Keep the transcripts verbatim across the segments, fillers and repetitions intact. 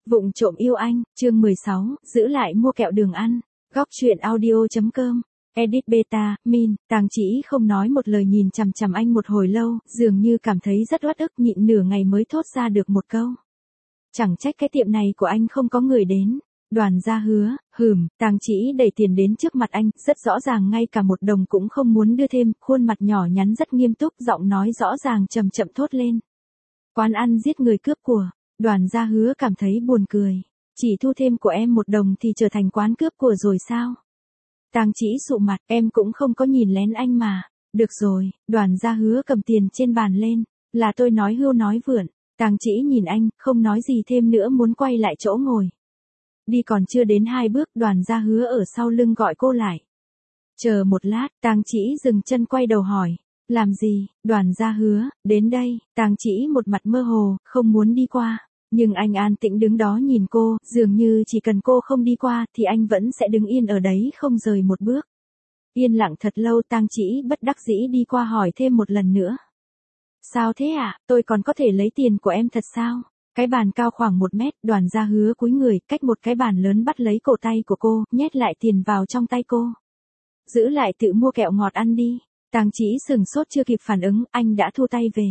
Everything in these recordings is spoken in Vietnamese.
Vụng trộm yêu anh, chương mười sáu, giữ lại mua kẹo đường ăn. Góc truyện audio.com. Edit beta, min, Tàng Chỉ không nói một lời nhìn chằm chằm anh một hồi lâu, dường như cảm thấy rất uất ức, nhịn nửa ngày mới thốt ra được một câu. Chẳng trách cái tiệm này của anh không có người đến. Đoàn Gia hứa, hừm, Tàng Chỉ đẩy tiền đến trước mặt anh, rất rõ ràng ngay cả một đồng cũng không muốn đưa thêm, khuôn mặt nhỏ nhắn rất nghiêm túc, giọng nói rõ ràng chậm chậm thốt lên. Quán ăn giết người cướp của. Đoàn Gia hứa cảm thấy buồn cười. Chỉ thu thêm của em một đồng thì trở thành quán cướp của rồi sao? Tàng Chỉ sụ mặt, em cũng không có nhìn lén anh mà. Được rồi, Đoàn Gia hứa cầm tiền trên bàn lên. Là tôi nói hưu nói vượn. Tàng Chỉ nhìn anh, không nói gì thêm nữa muốn quay lại chỗ ngồi. Đi còn chưa đến hai bước, Đoàn Gia hứa ở sau lưng gọi cô lại. Chờ một lát, Tàng Chỉ dừng chân quay đầu hỏi. Làm gì? Đoàn Gia hứa, đến đây. Tàng Chỉ một mặt mơ hồ, không muốn đi qua. Nhưng anh an tĩnh đứng đó nhìn cô, dường như chỉ cần cô không đi qua thì anh vẫn sẽ đứng yên ở đấy không rời một bước. Yên lặng thật lâu, Tàng Chỉ bất đắc dĩ đi qua hỏi thêm một lần nữa. Sao thế ạ? À? Tôi còn có thể lấy tiền của em thật sao? Cái bàn cao khoảng một mét, Đoàn Gia hứa cúi người, cách một cái bàn lớn bắt lấy cổ tay của cô, nhét lại tiền vào trong tay cô. Giữ lại tự mua kẹo ngọt ăn đi. Tàng Chỉ sừng sốt chưa kịp phản ứng, anh đã thu tay về.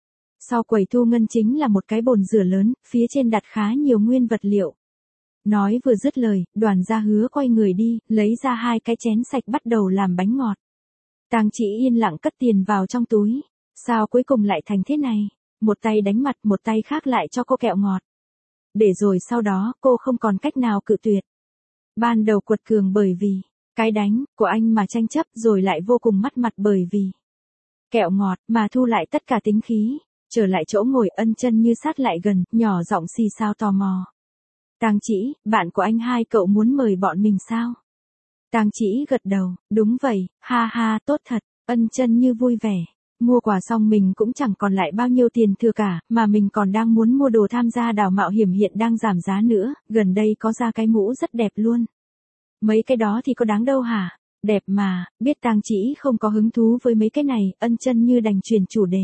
Sau quầy thu ngân chính là một cái bồn rửa lớn, phía trên đặt khá nhiều nguyên vật liệu. Nói vừa dứt lời, Đoàn Gia hứa quay người đi, lấy ra hai cái chén sạch bắt đầu làm bánh ngọt. Tàng Chỉ yên lặng cất tiền vào trong túi. Sao cuối cùng lại thành thế này? Một tay đánh mặt, một tay khác lại cho cô kẹo ngọt. Để rồi sau đó, cô không còn cách nào cự tuyệt. Ban đầu quật cường bởi vì cái đánh của anh mà tranh chấp, rồi lại vô cùng mất mặt bởi vì kẹo ngọt mà thu lại tất cả tính khí. Trở lại chỗ ngồi, Ân Chân Như sát lại gần, nhỏ giọng xì xào tò mò. Tàng Chỉ, bạn của anh hai cậu muốn mời bọn mình sao? Tàng Chỉ gật đầu, đúng vậy, ha ha, tốt thật. Ân Chân Như vui vẻ. Mua quà xong mình cũng chẳng còn lại bao nhiêu tiền thừa cả, mà mình còn đang muốn mua đồ tham gia đào mạo hiểm hiện đang giảm giá nữa, gần đây có ra cái mũ rất đẹp luôn. Mấy cái đó thì có đáng đâu hả? Đẹp mà, biết Tàng Chỉ không có hứng thú với mấy cái này, Ân Chân Như đành chuyển chủ đề.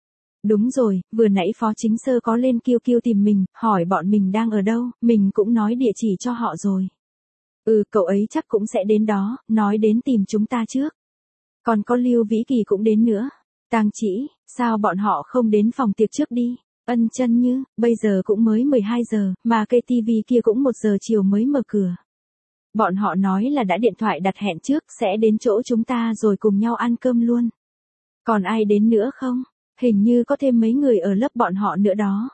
Đúng rồi, vừa nãy Phó Chính Sơ có lên Kiêu Kiêu tìm mình, hỏi bọn mình đang ở đâu, mình cũng nói địa chỉ cho họ rồi. Ừ, cậu ấy chắc cũng sẽ đến đó, nói đến tìm chúng ta trước. Còn có Lưu Vĩ Kỳ cũng đến nữa. Tàng Chỉ, sao bọn họ không đến phòng tiệc trước đi? Ân Chân Như, bây giờ cũng mới mười hai giờ, mà cây tivi kia cũng một giờ chiều mới mở cửa. Bọn họ nói là đã điện thoại đặt hẹn trước, sẽ đến chỗ chúng ta rồi cùng nhau ăn cơm luôn. Còn ai đến nữa không? Hình như có thêm mấy người ở lớp bọn họ nữa đó.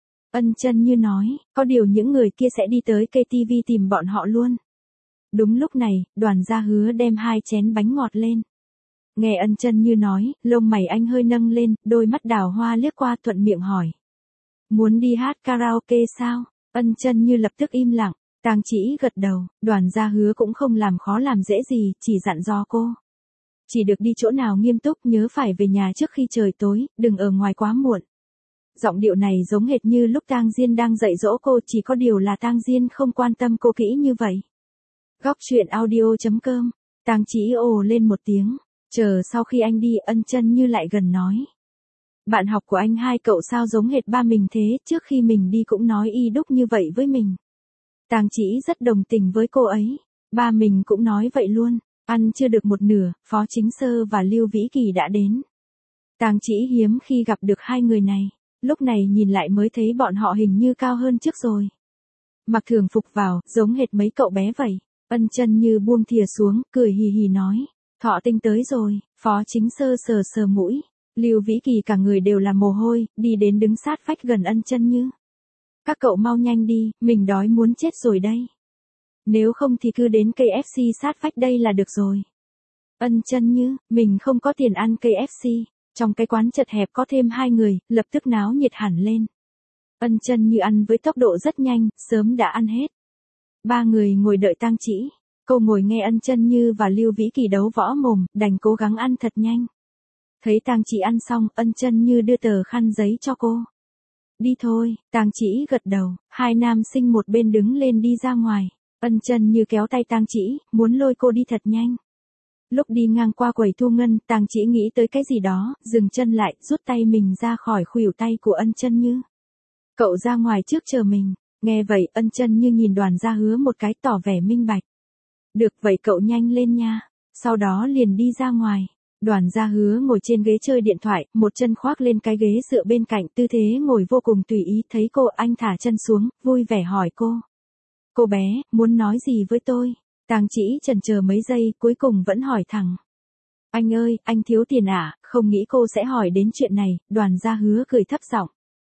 Ân Chân Như nói, có điều những người kia sẽ đi tới cây tivi tìm bọn họ luôn. Đúng lúc này, Đoàn Gia hứa đem hai chén bánh ngọt lên. Nghe Ân Chân Như nói, lông mày anh hơi nâng lên, đôi mắt đào hoa liếc qua, thuận miệng hỏi. Muốn đi hát karaoke sao? Ân Chân Như lập tức im lặng. Tàng Chỉ gật đầu, Đoàn Gia hứa cũng không làm khó làm dễ gì, chỉ dặn dò cô. Chỉ được đi chỗ nào nghiêm túc, nhớ phải về nhà trước khi trời tối, đừng ở ngoài quá muộn. Giọng điệu này giống hệt như lúc Tang Diên đang dạy dỗ cô, chỉ có điều là Tang Diên không quan tâm cô kỹ như vậy. Góc truyện audio.com. Tàng Chỉ ồ lên một tiếng. Chờ sau khi anh đi, Ân Chân Như lại gần nói. Bạn học của anh hai cậu sao giống hệt ba mình thế, trước khi mình đi cũng nói y đúc như vậy với mình. Tàng Chỉ rất đồng tình với cô ấy. Ba mình cũng nói vậy luôn. Ăn chưa được một nửa, Phó Chính Sơ và Lưu Vĩ Kỳ đã đến. Tàng Chỉ hiếm khi gặp được hai người này, lúc này nhìn lại mới thấy bọn họ hình như cao hơn trước rồi. Mặc thường phục vào, giống hệt mấy cậu bé vậy. Ân Chân Như buông thìa xuống, cười hì hì nói. Thọ Tinh tới rồi. Phó Chính Sơ sờ sờ mũi. Lưu Vĩ Kỳ cả người đều là mồ hôi, đi đến đứng sát vách gần Ân Chân Như. Các cậu mau nhanh đi, mình đói muốn chết rồi đây. Nếu không thì cứ đến ca ép xê sát vách đây là được rồi. Ân Chân Như, mình không có tiền ăn ca ép xê. Trong cái quán chật hẹp có thêm hai người, lập tức náo nhiệt hẳn lên. Ân Chân Như ăn với tốc độ rất nhanh, sớm đã ăn hết. Ba người ngồi đợi Tang Chỉ. Cô ngồi nghe Ân Chân Như và Lưu Vĩ Kỳ đấu võ mồm, đành cố gắng ăn thật nhanh. Thấy Tang Chỉ ăn xong, Ân Chân Như đưa tờ khăn giấy cho cô. Đi thôi, Tang Chỉ gật đầu, hai nam sinh một bên đứng lên đi ra ngoài. Ân Chân Như kéo tay Tang Chỉ, muốn lôi cô đi thật nhanh. Lúc đi ngang qua quầy thu ngân, Tang Chỉ nghĩ tới cái gì đó, dừng chân lại, rút tay mình ra khỏi khuỷu tay của Ân Chân Như. Cậu ra ngoài trước chờ mình. Nghe vậy Ân Chân Như nhìn Đoàn Gia Hứa một cái tỏ vẻ minh bạch. Được vậy cậu nhanh lên nha. Sau đó liền đi ra ngoài. Đoàn Gia Hứa ngồi trên ghế chơi điện thoại, một chân khoác lên cái ghế dựa bên cạnh, tư thế ngồi vô cùng tùy ý. Thấy cô, anh thả chân xuống, vui vẻ hỏi cô. Cô bé, muốn nói gì với tôi? Tang Chỉ chần chờ mấy giây, cuối cùng vẫn hỏi thẳng. Anh ơi, anh thiếu tiền à? Không nghĩ cô sẽ hỏi đến chuyện này. Đoàn Gia Hứa cười thấp giọng.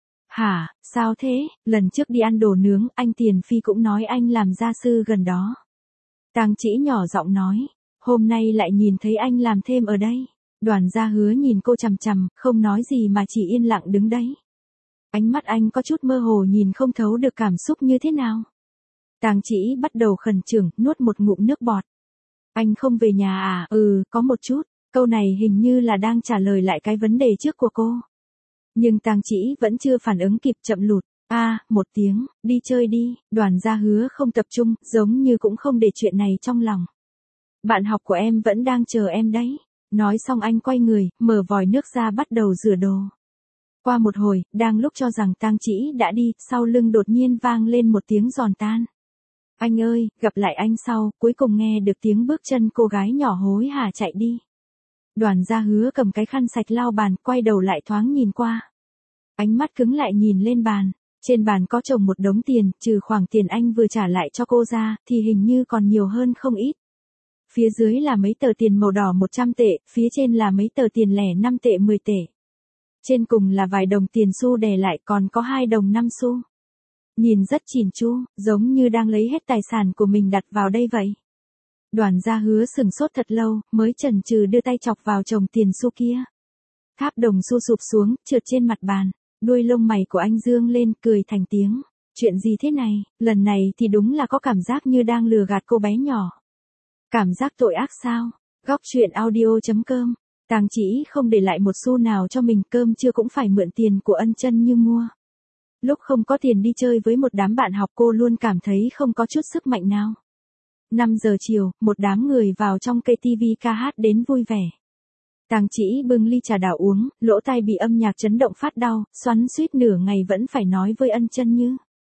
Hả, sao thế? Lần trước đi ăn đồ nướng, anh Tiền Phi cũng nói anh làm gia sư gần đó. Tang Chỉ nhỏ giọng nói. Hôm nay lại nhìn thấy anh làm thêm ở đây. Đoàn Gia Hứa nhìn cô chằm chằm, không nói gì mà chỉ yên lặng đứng đấy. Ánh mắt anh có chút mơ hồ, nhìn không thấu được cảm xúc như thế nào. Tang Chỉ bắt đầu khẩn trương, nuốt một ngụm nước bọt. Anh không về nhà à? Ừ, có một chút. Câu này hình như là đang trả lời lại cái vấn đề trước của cô. Nhưng Tang Chỉ vẫn chưa phản ứng kịp, chậm lụt. A, à, một tiếng, đi chơi đi. Đoàn Gia Hứa không tập trung, giống như cũng không để chuyện này trong lòng. Bạn học của em vẫn đang chờ em đấy. Nói xong anh quay người, mở vòi nước ra bắt đầu rửa đồ. Qua một hồi, đang lúc cho rằng Tang Chỉ đã đi, sau lưng đột nhiên vang lên một tiếng giòn tan. Anh ơi, gặp lại anh sau. Cuối cùng nghe được tiếng bước chân cô gái nhỏ hối hả chạy đi. Đoàn Gia Hứa cầm cái khăn sạch lau bàn, quay đầu lại thoáng nhìn qua. Ánh mắt cứng lại nhìn lên bàn. Trên bàn có chồng một đống tiền, trừ khoản tiền anh vừa trả lại cho cô ra, thì hình như còn nhiều hơn không ít. Phía dưới là mấy tờ tiền màu đỏ một trăm tệ, phía trên là mấy tờ tiền lẻ năm tệ mười tệ. Trên cùng là vài đồng tiền xu đè lại, còn có hai đồng năm xu. Nhìn rất chỉn chu, giống như đang lấy hết tài sản của mình đặt vào đây vậy. Đoàn Gia Hứa sừng sốt thật lâu, mới chần chừ đưa tay chọc vào chồng tiền xu kia. Tháp đồng xu sụp xuống, trượt trên mặt bàn. Đuôi lông mày của anh dương lên, cười thành tiếng. Chuyện gì thế này? Lần này thì đúng là có cảm giác như đang lừa gạt cô bé nhỏ. Cảm giác tội ác sao? Góc truyện audio chấm com. Tang Chỉ không để lại một xu nào cho mình, cơm trưa cũng phải mượn tiền của Ân Chân Như mua. Lúc không có tiền đi chơi với một đám bạn học, cô luôn cảm thấy không có chút sức mạnh nào. năm giờ chiều, một đám người vào trong cây ti vi ca hát đến vui vẻ. Tang Chỉ bưng ly trà đào uống, lỗ tai bị âm nhạc chấn động phát đau, xoắn suýt nửa ngày vẫn phải nói với Ân Chân Như.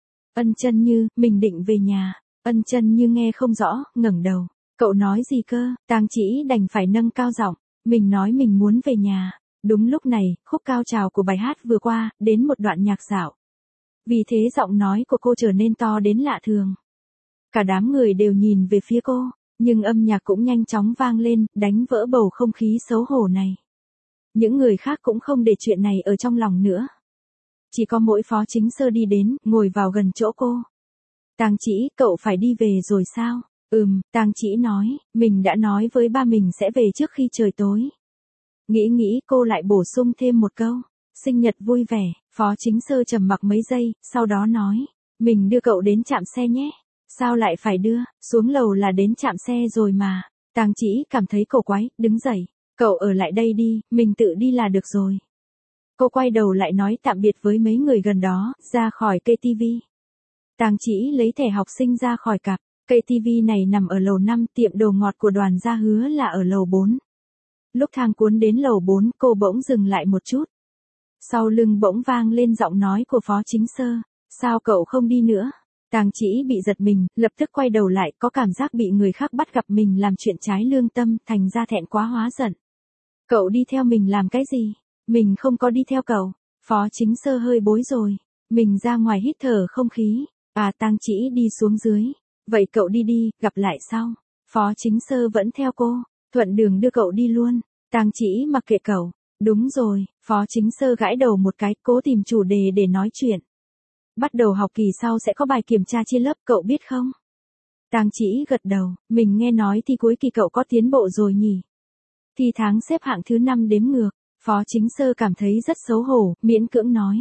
Ân Chân Như, mình định về nhà. Ân Chân Như nghe không rõ, ngẩng đầu. Cậu nói gì cơ? Tang Chỉ đành phải nâng cao giọng. Mình nói mình muốn về nhà. Đúng lúc này, khúc cao trào của bài hát vừa qua, đến một đoạn nhạc dạo. Vì thế giọng nói của cô trở nên to đến lạ thường. Cả đám người đều nhìn về phía cô, nhưng âm nhạc cũng nhanh chóng vang lên, đánh vỡ bầu không khí xấu hổ này. Những người khác cũng không để chuyện này ở trong lòng nữa. Chỉ có mỗi Phó Chính Sơ đi đến, ngồi vào gần chỗ cô. Tang Chỉ, cậu phải đi về rồi sao? Ừm, Tang Chỉ nói, mình đã nói với ba mình sẽ về trước khi trời tối. Nghĩ nghĩ cô lại bổ sung thêm một câu. Sinh nhật vui vẻ. Phó Chính Sơ trầm mặc mấy giây, sau đó nói. Mình đưa cậu đến trạm xe nhé. Sao lại phải đưa, xuống lầu là đến trạm xe rồi mà. Tang Chỉ cảm thấy cổ quái, đứng dậy. Cậu ở lại đây đi, mình tự đi là được rồi. Cô quay đầu lại nói tạm biệt với mấy người gần đó, ra khỏi cây ti vi. Tang Chỉ lấy thẻ học sinh ra khỏi cặp. Cây ti vi này nằm ở lầu năm, tiệm đồ ngọt của Đoàn Gia Hứa là ở lầu bốn. Lúc thang cuốn đến lầu bốn, cô bỗng dừng lại một chút. Sau lưng bỗng vang lên giọng nói của Phó Chính Sơ. Sao cậu không đi nữa? Tang Chỉ bị giật mình, lập tức quay đầu lại, có cảm giác bị người khác bắt gặp mình làm chuyện trái lương tâm, thành ra thẹn quá hóa giận. Cậu đi theo mình làm cái gì? Mình không có đi theo cậu. Phó Chính Sơ hơi bối rồi. Mình ra ngoài hít thở không khí. À, Tang Chỉ đi xuống dưới. Vậy cậu đi đi, gặp lại sau. Phó Chính Sơ vẫn theo cô. Thuận đường đưa cậu đi luôn. Tang Chỉ mặc kệ cậu. Đúng rồi, Phó Chính Sơ gãi đầu một cái, cố tìm chủ đề để nói chuyện. Bắt đầu học kỳ sau sẽ có bài kiểm tra chia lớp, cậu biết không? Tang Chỉ gật đầu, mình nghe nói thi cuối kỳ cậu có tiến bộ rồi nhỉ? Thi tháng xếp hạng thứ năm đếm ngược. Phó Chính Sơ cảm thấy rất xấu hổ, miễn cưỡng nói.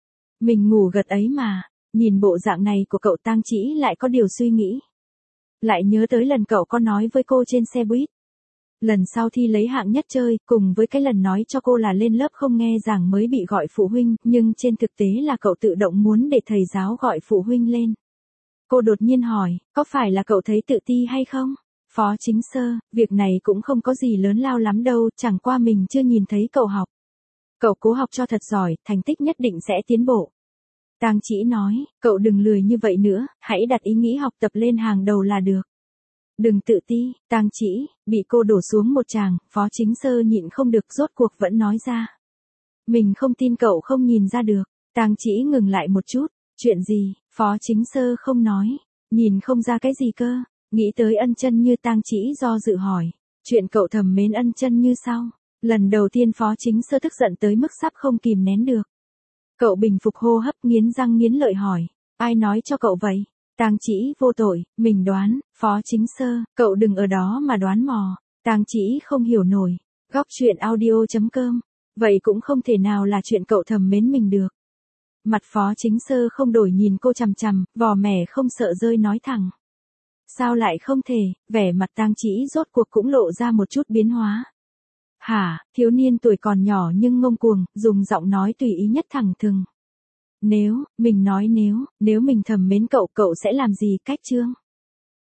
Mình ngủ gật ấy mà. Nhìn bộ dạng này của cậu, Tang Chỉ lại có điều suy nghĩ. Lại nhớ tới lần cậu có nói với cô trên xe buýt. Lần sau thi lấy hạng nhất chơi, cùng với cái lần nói cho cô là lên lớp không nghe giảng mới bị gọi phụ huynh, nhưng trên thực tế là cậu tự động muốn để thầy giáo gọi phụ huynh lên. Cô đột nhiên hỏi, có phải là cậu thấy tự ti hay không? Phó Chính Sơ, việc này cũng không có gì lớn lao lắm đâu, chẳng qua mình chưa nhìn thấy cậu học. Cậu cố học cho thật giỏi, thành tích nhất định sẽ tiến bộ. Tang Chỉ nói, cậu đừng lười như vậy nữa, hãy đặt ý nghĩ học tập lên hàng đầu là được. Đừng tự ti, Tang Chỉ, bị cô đổ xuống một tràng, Phó Chính Sơ nhịn không được rốt cuộc vẫn nói ra. Mình không tin cậu không nhìn ra được, Tang Chỉ ngừng lại một chút, chuyện gì, Phó Chính Sơ không nói, nhìn không ra cái gì cơ, nghĩ tới Ân Chân Như Tang Chỉ do dự hỏi, chuyện cậu thầm mến Ân Chân Như sao? Lần đầu tiên Phó Chính Sơ tức giận tới mức sắp không kìm nén được. Cậu bình phục hô hấp nghiến răng nghiến lợi hỏi, ai nói cho cậu vậy? Tang Chỉ vô tội, mình đoán, Phó Chính Sơ, cậu đừng ở đó mà đoán mò. Tang Chỉ không hiểu nổi, góc truyện audio chấm com, vậy cũng không thể nào là chuyện cậu thầm mến mình được. Mặt Phó Chính Sơ không đổi nhìn cô chằm chằm, vò mẻ không sợ rơi nói thẳng. Sao lại không thể, vẻ mặt Tang Chỉ rốt cuộc cũng lộ ra một chút biến hóa. Hả, thiếu niên tuổi còn nhỏ nhưng ngông cuồng, dùng giọng nói tùy ý nhất thẳng thừng. Nếu, mình nói nếu, nếu mình thầm mến cậu cậu sẽ làm gì cách Trương?